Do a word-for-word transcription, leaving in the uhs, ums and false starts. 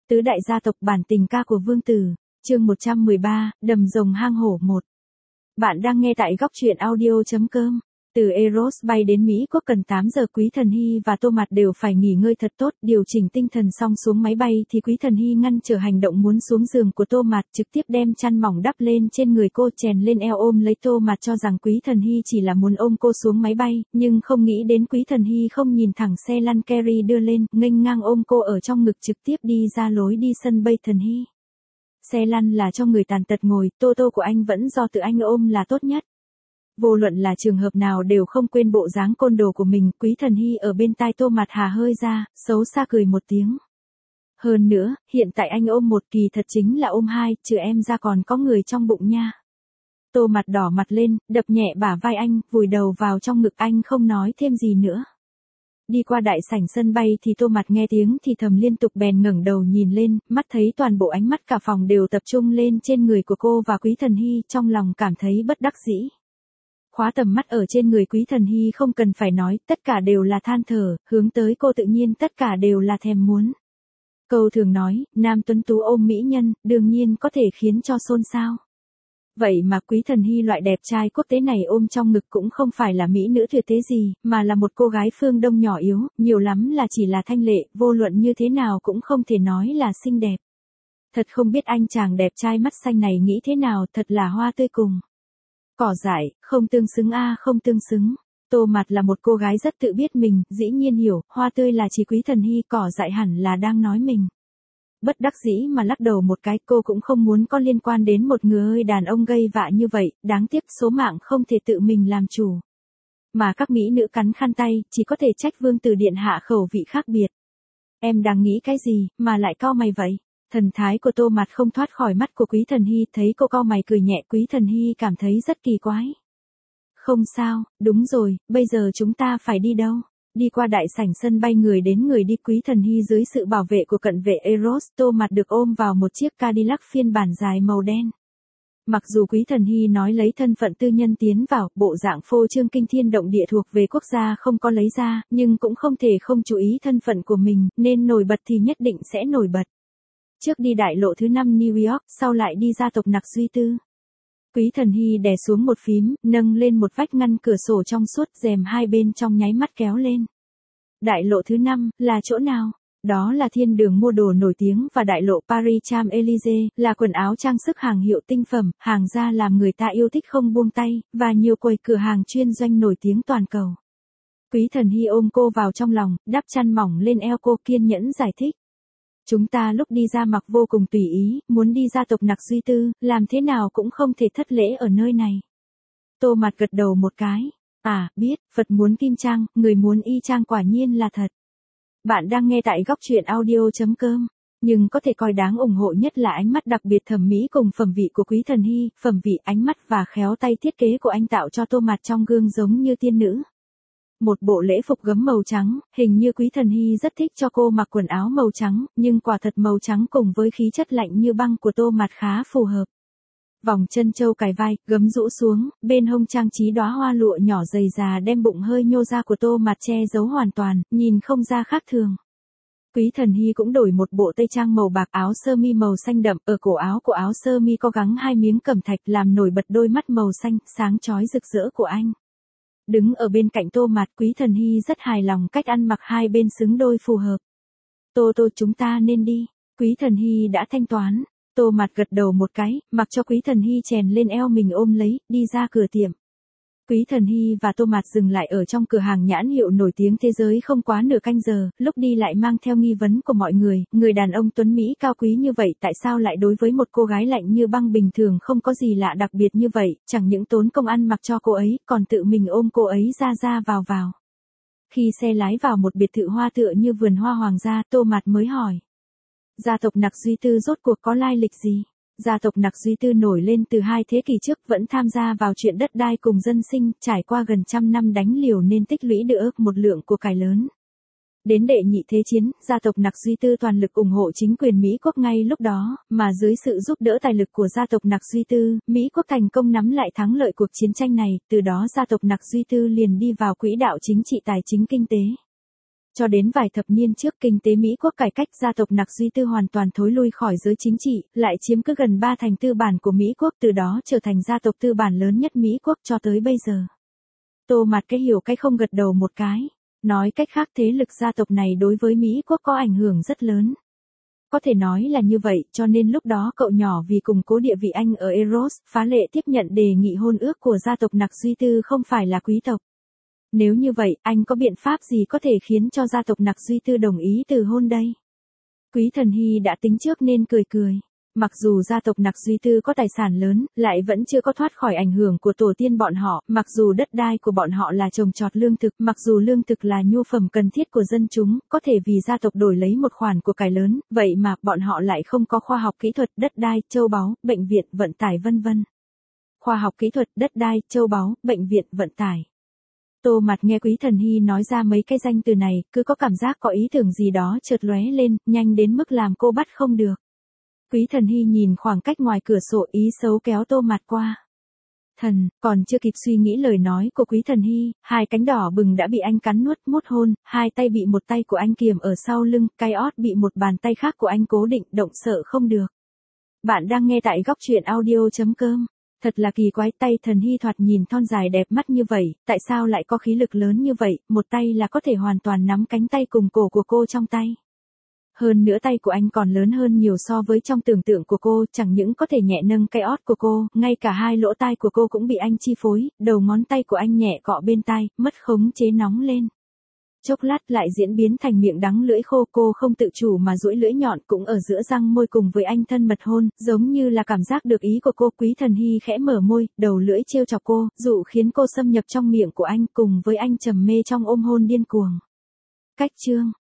Tứ đại gia tộc bản tình ca của Vương Tử, chương một trăm mười ba, Đầm rồng hang hổ một. Bạn đang nghe tại góc truyện audio chấm com. Từ Eros bay đến Mỹ Quốc cần tám giờ, Quý Thần Hy và Tô Mạt đều phải nghỉ ngơi thật tốt, điều chỉnh tinh thần xong xuống máy bay thì Quý Thần Hy ngăn trở hành động muốn xuống giường của Tô Mạt, trực tiếp đem chăn mỏng đắp lên trên người cô, chèn lên eo ôm lấy Tô Mạt, cho rằng Quý Thần Hy chỉ là muốn ôm cô xuống máy bay, nhưng không nghĩ đến Quý Thần Hy không nhìn thẳng xe lăn Kerry đưa lên, nghênh ngang ôm cô ở trong ngực, trực tiếp đi ra lối đi sân bay Thần Hy. Xe lăn là cho người tàn tật ngồi, Tô Tô của anh vẫn do tự anh ôm là tốt nhất. Vô luận là trường hợp nào đều không quên bộ dáng côn đồ của mình. Quý Thần Hy ở bên tai Tô Mạt hà hơi ra, xấu xa cười một tiếng. Hơn nữa, hiện tại anh ôm một, kỳ thật chính là ôm hai, trừ em ra còn có người trong bụng nha. Tô Mạt đỏ mặt lên, đập nhẹ bả vai anh, vùi đầu vào trong ngực anh, không nói thêm gì nữa. Đi qua đại sảnh sân bay thì Tô Mạt nghe tiếng thì thầm liên tục, bèn ngẩng đầu nhìn lên, mắt thấy toàn bộ ánh mắt cả phòng đều tập trung lên trên người của cô và Quý Thần Hy, trong lòng cảm thấy bất đắc dĩ. Khóa tầm mắt ở trên người Quý Thần Hy không cần phải nói, tất cả đều là than thở, hướng tới cô tự nhiên tất cả đều là thèm muốn. Câu thường nói, nam tuấn tú ôm mỹ nhân, đương nhiên có thể khiến cho xôn xao. Vậy mà Quý Thần Hy loại đẹp trai quốc tế này ôm trong ngực cũng không phải là mỹ nữ tuyệt thế gì, mà là một cô gái phương Đông nhỏ yếu, nhiều lắm là chỉ là thanh lệ, vô luận như thế nào cũng không thể nói là xinh đẹp. Thật không biết anh chàng đẹp trai mắt xanh này nghĩ thế nào, thật là hoa tươi cùng cỏ dại, không tương xứng a, không tương xứng. Tô Mạt là một cô gái rất tự biết mình, dĩ nhiên hiểu, hoa tươi là chỉ Quý Thần Hy, cỏ dại hẳn là đang nói mình. Bất đắc dĩ mà lắc đầu một cái, cô cũng không muốn có liên quan đến một người đàn ông gây vạ như vậy, đáng tiếc số mạng không thể tự mình làm chủ. Mà các mỹ nữ cắn khăn tay, chỉ có thể trách Vương Tử điện hạ khẩu vị khác biệt. Em đang nghĩ cái gì, mà lại cau mày vậy? Thần thái của Tô Mạt không thoát khỏi mắt của Quý Thần Hy, thấy cô cau mày cười nhẹ, Quý Thần Hy cảm thấy rất kỳ quái. Không sao, đúng rồi, bây giờ chúng ta phải đi đâu? Đi qua đại sảnh sân bay, người đến người đi, Quý Thần Hy dưới sự bảo vệ của cận vệ Eros, Tô Mạt được ôm vào một chiếc Cadillac phiên bản dài màu đen. Mặc dù Quý Thần Hy nói lấy thân phận tư nhân tiến vào, bộ dạng phô trương kinh thiên động địa thuộc về quốc gia không có lấy ra, nhưng cũng không thể không chú ý thân phận của mình, nên nổi bật thì nhất định sẽ nổi bật. Trước đi đại lộ thứ năm New York, sau lại đi gia tộc Nặc Duy Tư. Quý Thần Hy đè xuống một phím, nâng lên một vách ngăn cửa sổ trong suốt, rèm hai bên trong nháy mắt kéo lên. Đại lộ thứ năm, là chỗ nào? Đó là thiên đường mua đồ nổi tiếng, và đại lộ Paris Champs-Élysées, là quần áo trang sức hàng hiệu tinh phẩm, hàng ra làm người ta yêu thích không buông tay, và nhiều quầy cửa hàng chuyên doanh nổi tiếng toàn cầu. Quý Thần Hy ôm cô vào trong lòng, đắp chăn mỏng lên eo cô, kiên nhẫn giải thích. Chúng ta lúc đi ra mặc vô cùng tùy ý, muốn đi gia tộc Nặc Duy Tư, làm thế nào cũng không thể thất lễ ở nơi này. Tô Mạt gật đầu một cái. À, biết, Phật muốn kim trang, người muốn y trang, quả nhiên là thật. Bạn đang nghe tại góc truyện audio chấm com. Nhưng có thể coi đáng ủng hộ nhất là ánh mắt đặc biệt thẩm mỹ cùng phẩm vị của Quý Thần Hy, phẩm vị, ánh mắt và khéo tay thiết kế của anh tạo cho Tô Mạt trong gương giống như tiên nữ. Một bộ lễ phục gấm màu trắng, hình như Quý Thần Hy rất thích cho cô mặc quần áo màu trắng, nhưng quả thật màu trắng cùng với khí chất lạnh như băng của Tô Mạt khá phù hợp. Vòng chân châu cài vai, gấm rũ xuống, bên hông trang trí đóa hoa lụa nhỏ dày già đem bụng hơi nhô ra của Tô Mạt che giấu hoàn toàn, nhìn không ra khác thường. Quý Thần Hy cũng đổi một bộ tây trang màu bạc, áo sơ mi màu xanh đậm, ở cổ áo của áo sơ mi có gắn hai miếng cẩm thạch làm nổi bật đôi mắt màu xanh, sáng chói rực rỡ của anh. Đứng ở bên cạnh Tô Mạt, Quý Thần Hy rất hài lòng cách ăn mặc hai bên xứng đôi phù hợp. Tô Tô, chúng ta nên đi. Quý Thần Hy đã thanh toán. Tô Mạt gật đầu một cái, mặc cho Quý Thần Hy chèn lên eo mình ôm lấy, đi ra cửa tiệm. Quý Thần Hy và Tô Mạt dừng lại ở trong cửa hàng nhãn hiệu nổi tiếng thế giới không quá nửa canh giờ, lúc đi lại mang theo nghi vấn của mọi người, người đàn ông tuấn Mỹ cao quý như vậy tại sao lại đối với một cô gái lạnh như băng bình thường không có gì lạ đặc biệt như vậy, chẳng những tốn công ăn mặc cho cô ấy, còn tự mình ôm cô ấy ra ra vào vào. Khi xe lái vào một biệt thự hoa tựa như vườn hoa hoàng gia, Tô Mạt mới hỏi. Gia tộc Nặc Duy Tư rốt cuộc có lai lịch gì? Gia tộc Nặc Duy Tư nổi lên từ hai thế kỷ trước, vẫn tham gia vào chuyện đất đai cùng dân sinh, trải qua gần trăm năm đánh liều nên tích lũy được một lượng của cải lớn. Đến đệ nhị thế chiến, gia tộc Nặc Duy Tư toàn lực ủng hộ chính quyền Mỹ quốc ngay lúc đó, mà dưới sự giúp đỡ tài lực của gia tộc Nặc Duy Tư, Mỹ quốc thành công nắm lại thắng lợi cuộc chiến tranh này, từ đó gia tộc Nặc Duy Tư liền đi vào quỹ đạo chính trị tài chính kinh tế. Cho đến vài thập niên trước kinh tế Mỹ quốc cải cách, gia tộc Nặc Duy Tư hoàn toàn thối lui khỏi giới chính trị, lại chiếm cứ gần ba thành tư bản của Mỹ quốc, từ đó trở thành gia tộc tư bản lớn nhất Mỹ quốc cho tới bây giờ. Tô Mạt cái hiểu cái không gật đầu một cái. Nói cách khác, thế lực gia tộc này đối với Mỹ quốc có ảnh hưởng rất lớn. Có thể nói là như vậy, cho nên lúc đó cậu nhỏ vì củng cố địa vị anh ở Eros, phá lệ tiếp nhận đề nghị hôn ước của gia tộc Nặc Duy Tư không phải là quý tộc. Nếu như vậy, anh có biện pháp gì có thể khiến cho gia tộc Nặc Duy Tư đồng ý từ hôn đây? Quý Thần Hy đã tính trước nên cười cười. Mặc dù gia tộc Nặc Duy Tư có tài sản lớn, lại vẫn chưa có thoát khỏi ảnh hưởng của tổ tiên bọn họ, mặc dù đất đai của bọn họ là trồng trọt lương thực, mặc dù lương thực là nhu phẩm cần thiết của dân chúng, có thể vì gia tộc đổi lấy một khoản của cải lớn, vậy mà bọn họ lại không có khoa học kỹ thuật, đất đai, châu báu, bệnh viện, vận tải vân vân. Khoa học kỹ thuật, đất đai, châu báu, bệnh viện, vận tải. Tô Mạt nghe Quý Thần Hy nói ra mấy cái danh từ này, cứ có cảm giác có ý tưởng gì đó chợt lóe lên, nhanh đến mức làm cô bắt không được. Quý Thần Hy nhìn khoảng cách ngoài cửa sổ, ý xấu kéo Tô Mạt qua. Thần, còn chưa kịp suy nghĩ lời nói của Quý Thần Hy, hai cánh đỏ bừng đã bị anh cắn nuốt, mút hôn, hai tay bị một tay của anh kiềm ở sau lưng, cái ót bị một bàn tay khác của anh cố định, động sợ không được. Bạn đang nghe tại góc truyện audio chấm com. Thật là kỳ quái, tay Thần Hy thoạt nhìn thon dài đẹp mắt như vậy, tại sao lại có khí lực lớn như vậy, một tay là có thể hoàn toàn nắm cánh tay cùng cổ của cô trong tay. Hơn nữa tay của anh còn lớn hơn nhiều so với trong tưởng tượng của cô, chẳng những có thể nhẹ nâng cái ót của cô, ngay cả hai lỗ tai của cô cũng bị anh chi phối, đầu ngón tay của anh nhẹ cọ bên tai, mất khống chế nóng lên. Chốc lát lại diễn biến thành miệng đắng lưỡi khô, cô không tự chủ mà duỗi lưỡi nhọn cũng ở giữa răng môi cùng với anh thân mật hôn, giống như là cảm giác được ý của cô. Quý Thần Hy khẽ mở môi, đầu lưỡi trêu chọc cô, dụ khiến cô xâm nhập trong miệng của anh cùng với anh trầm mê trong ôm hôn điên cuồng. Cách chương